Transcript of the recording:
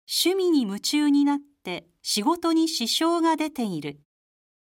趣味に夢中になって仕事に支障が出ている。